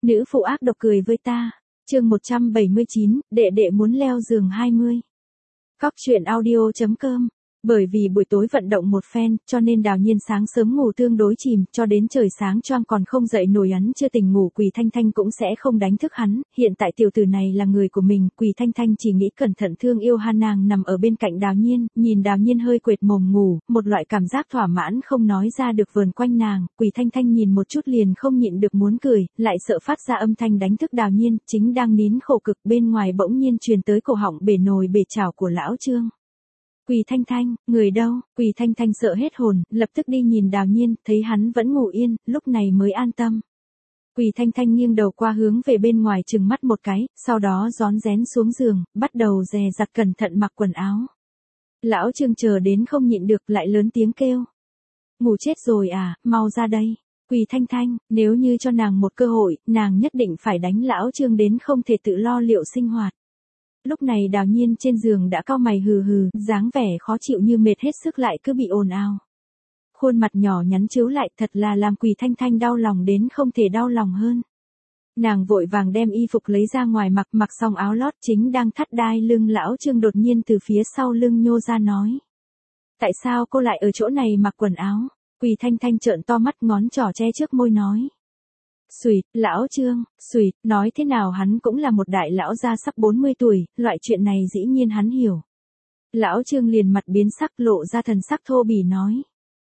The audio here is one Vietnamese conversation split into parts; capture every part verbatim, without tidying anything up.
Nữ phụ ác độc cười với ta. Chương một trăm bảy mươi chín, đệ đệ muốn leo giường hai mươi. Cóc truyện audio chấm com. Bởi vì buổi tối vận động một phen, cho nên Đào Nhiên sáng sớm ngủ tương đối chìm, cho đến trời sáng choang còn không dậy nổi. Hắn chưa tỉnh ngủ, Quỳ Thanh Thanh cũng sẽ không đánh thức hắn, hiện tại tiểu tử này là người của mình. Quỳ Thanh Thanh chỉ nghĩ cẩn thận thương yêu han. Nàng nằm ở bên cạnh Đào Nhiên, nhìn Đào Nhiên hơi quệt mồm ngủ, một loại cảm giác thỏa mãn không nói ra được vờn quanh nàng. Quỳ Thanh Thanh nhìn một chút liền không nhịn được muốn cười, lại sợ phát ra âm thanh đánh thức Đào Nhiên, chính đang nín khổ cực, bên ngoài bỗng nhiên truyền tới cổ họng bể nồi bể chảo của lão Trương. Quỳ Thanh Thanh, người đâu? Quỳ Thanh Thanh sợ hết hồn, lập tức đi nhìn Đào Nhiên, thấy hắn vẫn ngủ yên, lúc này mới an tâm. Quỳ Thanh Thanh nghiêng đầu qua hướng về bên ngoài chừng mắt một cái, sau đó rón rén xuống giường, bắt đầu dè dặt cẩn thận mặc quần áo. Lão Trương chờ đến không nhịn được lại lớn tiếng kêu. Ngủ chết rồi à, mau ra đây. Quỳ Thanh Thanh, nếu như cho nàng một cơ hội, nàng nhất định phải đánh lão Trương đến không thể tự lo liệu sinh hoạt. Lúc này Đào Nhiên trên giường đã cau mày hừ hừ, dáng vẻ khó chịu như mệt hết sức lại cứ bị ồn ào. Khuôn mặt nhỏ nhắn chiếu lại thật là làm Quỳ Thanh Thanh đau lòng đến không thể đau lòng hơn. Nàng vội vàng đem y phục lấy ra ngoài mặc, mặc xong áo lót chính đang thắt đai lưng lão Trương đột nhiên từ phía sau lưng nhô ra nói. Tại sao cô lại ở chỗ này mặc quần áo? Quỳ Thanh Thanh trợn to mắt ngón trỏ che trước môi nói. Xùi, lão Trương, xùi, nói thế nào hắn cũng là một đại lão gia sắp bốn mươi tuổi, loại chuyện này dĩ nhiên hắn hiểu. Lão Trương liền mặt biến sắc lộ ra thần sắc thô bỉ nói.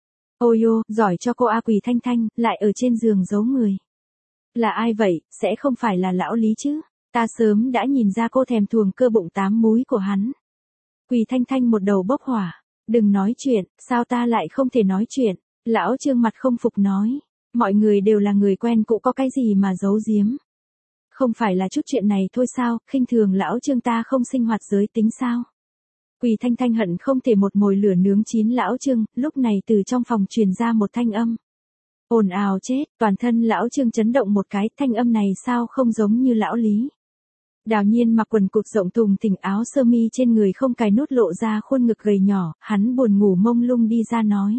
Ôi ô, giỏi cho cô A. Quỳ Thanh Thanh, lại ở trên giường giấu người. Là ai vậy, sẽ không phải là lão Lý chứ? Ta sớm đã nhìn ra cô thèm thuồng cơ bụng tám múi của hắn. Quỳ Thanh Thanh một đầu bốc hỏa. Đừng nói chuyện, sao ta lại không thể nói chuyện? Lão Trương mặt không phục nói. Mọi người đều là người quen cũ có cái gì mà giấu giếm. Không phải là chút chuyện này thôi sao, khinh thường lão Trương ta không sinh hoạt giới tính sao. Quỳ Thanh Thanh hận không thể một mồi lửa nướng chín lão Trương, lúc này từ trong phòng truyền ra một thanh âm. Ồn ào chết, toàn thân lão Trương chấn động một cái, thanh âm này sao không giống như lão Lý. Đào Nhiên mặc quần cụt rộng thùng thình áo sơ mi trên người không cài nút lộ ra khuôn ngực gầy nhỏ, hắn buồn ngủ mông lung đi ra nói.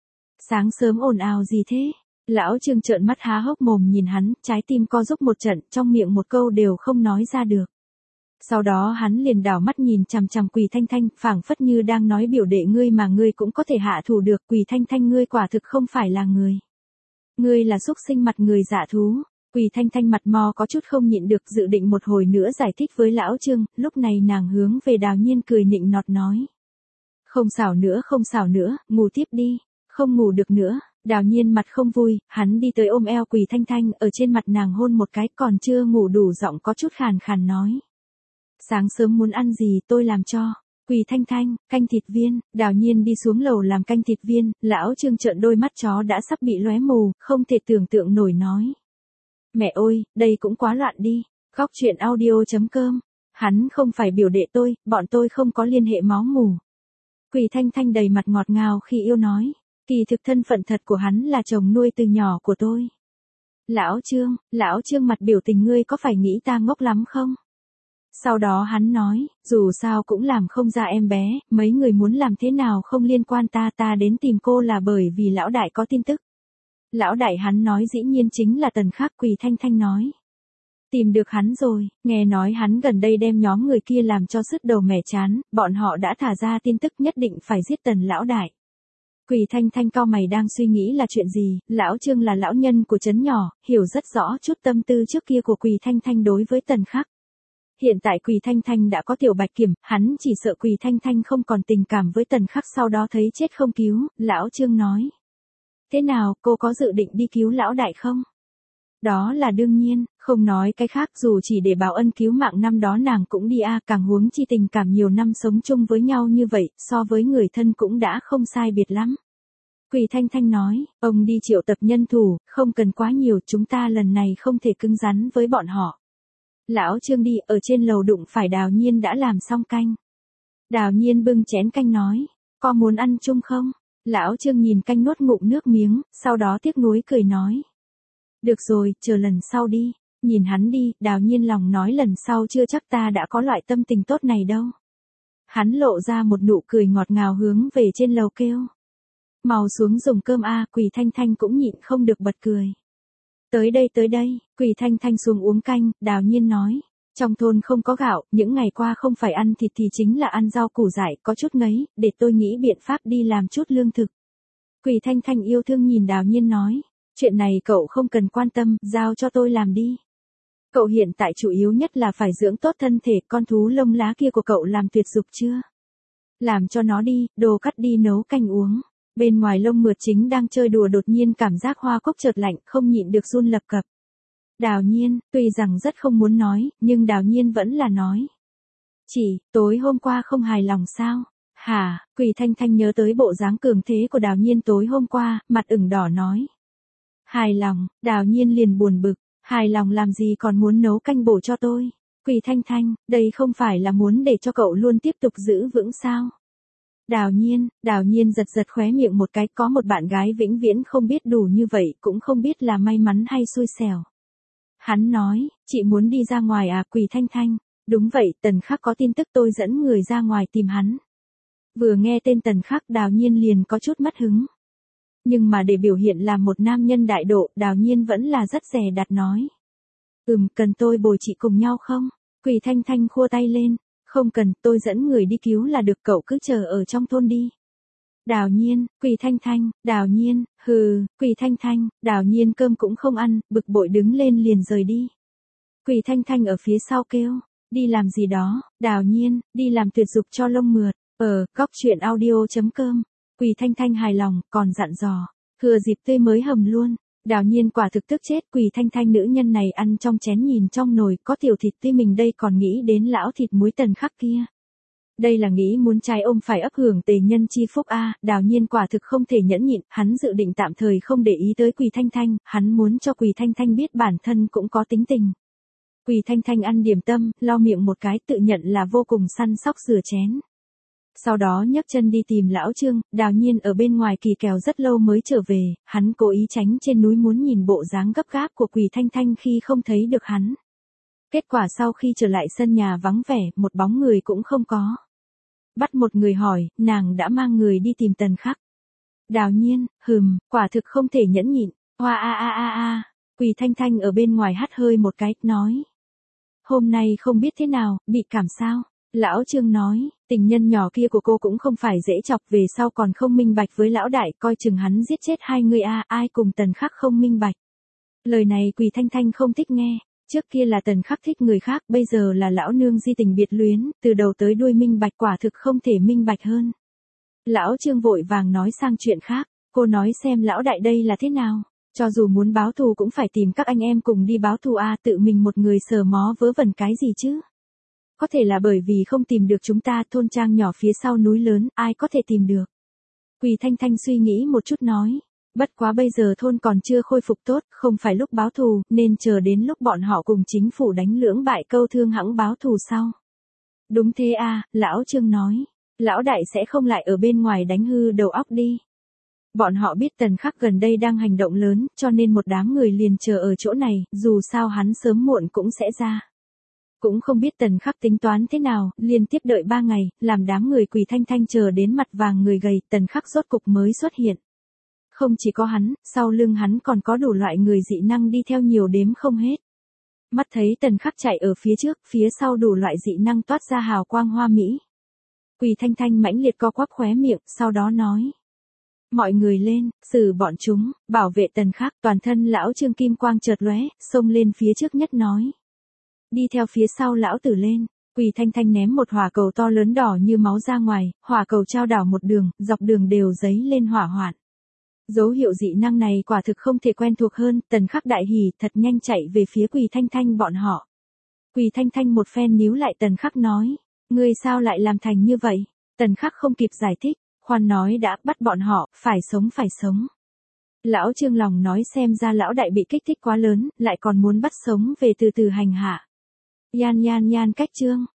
Sáng sớm ồn ào gì thế? Lão Trương trợn mắt há hốc mồm nhìn hắn, trái tim co rúm một trận, trong miệng một câu đều không nói ra được. Sau đó hắn liền đảo mắt nhìn chằm chằm Quỳ Thanh Thanh, phảng phất như đang nói biểu đệ ngươi mà ngươi cũng có thể hạ thủ được. Quỳ Thanh Thanh ngươi quả thực không phải là người. Ngươi là xúc sinh mặt người dạ thú. Quỳ Thanh Thanh mặt mò có chút không nhịn được dự định một hồi nữa giải thích với lão Trương, lúc này nàng hướng về Đào Nhiên cười nịnh nọt nói. Không xảo nữa không xảo nữa, ngủ tiếp đi, không ngủ được nữa. Đào Nhiên mặt không vui, hắn đi tới ôm eo Quỳ Thanh Thanh, ở trên mặt nàng hôn một cái, còn chưa ngủ đủ giọng có chút khàn khàn nói. Sáng sớm muốn ăn gì tôi làm cho. Quỳ Thanh Thanh, canh thịt viên. Đào Nhiên đi xuống lầu làm canh thịt viên, lão Trương trợn đôi mắt chó đã sắp bị lóe mù, không thể tưởng tượng nổi nói. Mẹ ơi, đây cũng quá loạn đi. Cóc truyện audio chấm com. Hắn không phải biểu đệ tôi, bọn tôi không có liên hệ máu mủ. Quỳ Thanh Thanh đầy mặt ngọt ngào khi yêu nói. Kỳ thực thân phận thật của hắn là chồng nuôi từ nhỏ của tôi. Lão Trương, lão Trương mặt biểu tình ngươi có phải nghĩ ta ngốc lắm không? Sau đó hắn nói, dù sao cũng làm không ra em bé, mấy người muốn làm thế nào không liên quan ta, ta đến tìm cô là bởi vì lão đại có tin tức. Lão đại hắn nói dĩ nhiên chính là Tần Khắc. Quỳ Thanh Thanh nói. Tìm được hắn rồi, nghe nói hắn gần đây đem nhóm người kia làm cho sứt đầu mẻ chán, bọn họ đã thả ra tin tức nhất định phải giết Tần lão đại. Quỳ Thanh Thanh cau mày đang suy nghĩ là chuyện gì, lão Trương là lão nhân của trấn nhỏ, hiểu rất rõ chút tâm tư trước kia của Quỳ Thanh Thanh đối với Tần Khắc. Hiện tại Quỳ Thanh Thanh đã có tiểu bạch kiểm, hắn chỉ sợ Quỳ Thanh Thanh không còn tình cảm với Tần Khắc sau đó thấy chết không cứu, lão Trương nói. Thế nào, cô có dự định đi cứu lão đại không? Đó là đương nhiên, không nói cái khác dù chỉ để báo ân cứu mạng năm đó nàng cũng đi a, càng huống chi tình cảm nhiều năm sống chung với nhau như vậy, so với người thân cũng đã không sai biệt lắm. Quỳ Thanh Thanh nói, ông đi triệu tập nhân thủ, không cần quá nhiều, chúng ta lần này không thể cứng rắn với bọn họ. Lão Trương đi, ở trên lầu đụng phải Đào Nhiên đã làm xong canh. Đào Nhiên bưng chén canh nói, có muốn ăn chung không? Lão Trương nhìn canh nuốt ngụm nước miếng, sau đó tiếc nuối cười nói. Được rồi, chờ lần sau đi. Nhìn hắn đi, Đào Nhiên lòng nói lần sau chưa chắc ta đã có loại tâm tình tốt này đâu. Hắn lộ ra một nụ cười ngọt ngào hướng về trên lầu kêu. Mau xuống dùng cơm a. Quỳ Thanh Thanh cũng nhịn không được bật cười. Tới đây tới đây, Quỳ Thanh Thanh xuống uống canh, Đào Nhiên nói. Trong thôn không có gạo, những ngày qua không phải ăn thịt thì chính là ăn rau củ dại, có chút ngấy, để tôi nghĩ biện pháp đi làm chút lương thực. Quỳ Thanh Thanh yêu thương nhìn Đào Nhiên nói. Chuyện này cậu không cần quan tâm, giao cho tôi làm đi. Cậu hiện tại chủ yếu nhất là phải dưỡng tốt thân thể, con thú lông lá kia của cậu làm tuyệt dục chưa? Làm cho nó đi, đồ cắt đi nấu canh uống. Bên ngoài lông mượt chính đang chơi đùa đột nhiên cảm giác hoa cốc chợt lạnh, không nhịn được run lập cập. Đào Nhiên, tuy rằng rất không muốn nói, nhưng Đào Nhiên vẫn là nói. Chỉ, tối hôm qua không hài lòng sao? Hả? Quỳ Thanh Thanh nhớ tới bộ dáng cường thế của Đào Nhiên tối hôm qua, mặt ửng đỏ nói. Hài lòng, Đào Nhiên liền buồn bực, hài lòng làm gì còn muốn nấu canh bổ cho tôi? Quỳ Thanh Thanh, đây không phải là muốn để cho cậu luôn tiếp tục giữ vững sao? Đào Nhiên, Đào Nhiên giật giật khóe miệng một cái, có một bạn gái vĩnh viễn không biết đủ như vậy, cũng không biết là may mắn hay xui xẻo. Hắn nói, chị muốn đi ra ngoài à? Quỳ Thanh Thanh, đúng vậy, Tần Khắc có tin tức tôi dẫn người ra ngoài tìm hắn. Vừa nghe tên Tần Khắc Đào Nhiên liền có chút mất hứng. Nhưng mà để biểu hiện là một nam nhân đại độ, Đào Nhiên vẫn là rất dè đặt nói. Ừm, cần tôi bồi chị cùng nhau không? Quỳ Thanh Thanh khua tay lên, không cần, tôi dẫn người đi cứu là được, cậu cứ chờ ở trong thôn đi. Đào Nhiên, Quỳ Thanh Thanh, Đào Nhiên, hừ, Quỳ Thanh Thanh, Đào Nhiên cơm cũng không ăn, bực bội đứng lên liền rời đi. Quỳ Thanh Thanh ở phía sau kêu, đi làm gì đó? Đào Nhiên, đi làm tuyệt dục cho lông mượt. Ờ, góc chuyện audio chấm com. Quỳ Thanh Thanh hài lòng, còn dặn dò, thừa dịp tươi mới hầm luôn. Đào Nhiên quả thực tức chết, Quỳ Thanh Thanh nữ nhân này ăn trong chén nhìn trong nồi, có tiểu thịt tươi mình đây còn nghĩ đến lão thịt muối Tần Khắc kia. Đây là nghĩ muốn trái ôm phải ấp hưởng tề nhân chi phúc a. À, Đào Nhiên quả thực không thể nhẫn nhịn, hắn dự định tạm thời không để ý tới Quỳ Thanh Thanh, hắn muốn cho Quỳ Thanh Thanh biết bản thân cũng có tính tình. Quỳ Thanh Thanh ăn điểm tâm, lau miệng một cái, tự nhận là vô cùng săn sóc rửa chén. Sau đó nhấc chân đi tìm lão Trương. Đào Nhiên ở bên ngoài kỳ kèo rất lâu mới trở về, hắn cố ý tránh trên núi muốn nhìn bộ dáng gấp gáp của Quỳ Thanh Thanh khi không thấy được hắn. Kết quả sau khi trở lại sân nhà vắng vẻ, một bóng người cũng không có. Bắt một người hỏi, nàng đã mang người đi tìm Tần Khắc. Đào Nhiên, hừm, quả thực không thể nhẫn nhịn. Hoa a a a a. Quỳ Thanh Thanh ở bên ngoài hắt hơi một cái, nói. Hôm nay không biết thế nào, bị cảm sao? Lão Trương nói, tình nhân nhỏ kia của cô cũng không phải dễ chọc, về sau còn không minh bạch với lão đại, coi chừng hắn giết chết hai người a. À, ai cùng Tần Khắc không minh bạch. Lời này Quỳ Thanh Thanh không thích nghe. Trước kia là Tần Khắc thích người khác, bây giờ là lão nương di tình biệt luyến, từ đầu tới đuôi minh bạch, quả thực không thể minh bạch hơn. Lão Trương vội vàng nói sang chuyện khác, cô nói xem lão đại đây là thế nào, cho dù muốn báo thù cũng phải tìm các anh em cùng đi báo thù a. À, tự mình một người sờ mó vớ vẩn cái gì chứ? Có thể là bởi vì không tìm được chúng ta, thôn trang nhỏ phía sau núi lớn, ai có thể tìm được. Quỳ Thanh Thanh suy nghĩ một chút nói. Bất quá bây giờ thôn còn chưa khôi phục tốt, không phải lúc báo thù, nên chờ đến lúc bọn họ cùng chính phủ đánh lưỡng bại câu thương hãng báo thù sau. Đúng thế à, lão Trương nói. Lão đại sẽ không lại ở bên ngoài đánh hư đầu óc đi. Bọn họ biết Tần Khắc gần đây đang hành động lớn, cho nên một đám người liền chờ ở chỗ này, dù sao hắn sớm muộn cũng sẽ ra. Cũng không biết Tần Khắc tính toán thế nào, liên tiếp đợi ba ngày, làm đám người Quỳ Thanh Thanh chờ đến mặt vàng người gầy, Tần Khắc rốt cục mới xuất hiện. Không chỉ có hắn, sau lưng hắn còn có đủ loại người dị năng đi theo nhiều đếm không hết. Mắt thấy Tần Khắc chạy ở phía trước, phía sau đủ loại dị năng toát ra hào quang hoa mỹ. Quỳ Thanh Thanh mãnh liệt co quắp khóe miệng, sau đó nói. Mọi người lên, xử bọn chúng, bảo vệ Tần Khắc. Toàn thân lão Trương kim quang chợt lóe, xông lên phía trước nhất nói. Đi theo phía sau lão tử lên. Quỳ Thanh Thanh ném một hỏa cầu to lớn đỏ như máu ra ngoài, hỏa cầu trao đảo một đường, dọc đường đều giấy lên hỏa hoạn. Dấu hiệu dị năng này quả thực không thể quen thuộc hơn, Tần Khắc đại hỉ, thật nhanh chạy về phía Quỳ Thanh Thanh bọn họ. Quỳ Thanh Thanh một phen níu lại Tần Khắc nói, ngươi sao lại làm thành như vậy? Tần Khắc không kịp giải thích, khoan nói đã, bắt bọn họ, phải sống phải sống. Lão Trương lòng nói xem ra lão đại bị kích thích quá lớn, lại còn muốn bắt sống về từ từ hành hạ. Yan yan yan cách Trương,